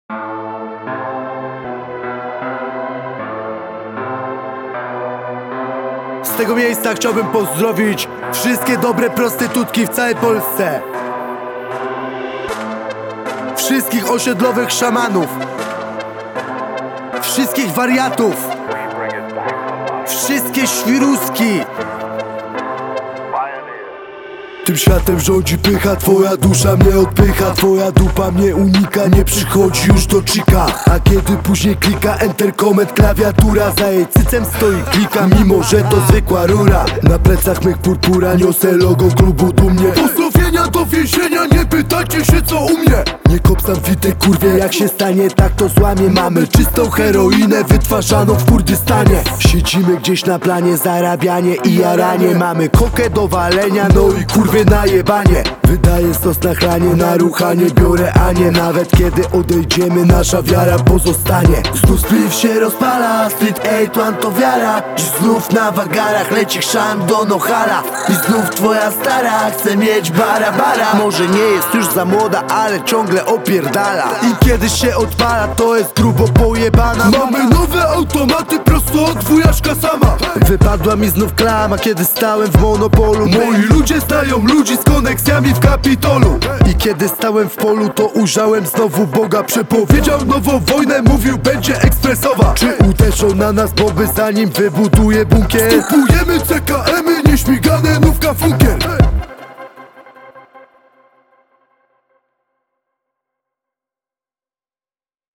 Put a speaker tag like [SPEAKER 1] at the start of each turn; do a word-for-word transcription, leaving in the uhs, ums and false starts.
[SPEAKER 1] Z tego miejsca chciałbym pozdrowić wszystkie dobre prostytutki w całej Polsce, wszystkich osiedlowych szamanów, wszystkich wariatów, wszystkie świruski. Tym światem rządzi pycha, twoja dusza mnie odpycha, twoja dupa mnie unika, nie przychodzi już do chika. A kiedy później klika enter comment klawiatura, za jej cycem stoi klika, mimo że to zwykła rura. Na plecach mych purpura niosę logo klubu dumnie. Pozdrowienia do więzienia, nie pytajcie się co u mnie. Nie kopsam w tej kurwie, jak się stanie tak to złamie. Mamy czystą heroinę wytwarzaną w Kurdystanie. Siedzimy gdzieś na planie, zarabianie i jaranie. Mamy kokę do walenia, no i kurwie najebanie. Wydaję sos na chranie, na ruchanie biorę, a nie nawet kiedy odejdziemy nasza wiara pozostanie. Znów spliff się rozpala, street eight one to wiara. Dziś znów na wagarach leci chrzan do Nohala. I znów twoja stara chce mieć bara bara. Może nie jest już za młoda, ale ciągle opierdala. I kiedy się odpala, to jest grubo pojebana. Mamy nowe automaty prosto od wujaszka sama. Wypadła mi znów klama, kiedy stałem w monopolu. Moi ludzie znają ludzi z koneksjami w Kapitolu. I kiedy stałem w polu, to ujrzałem znowu Boga. Przepowiedział nową wojnę, mówił będzie ekspresowa. Czy uderzą na nas bomby zanim wybuduje bunkier? Skupujemy C K M-y, nieśmigane nówka funkier.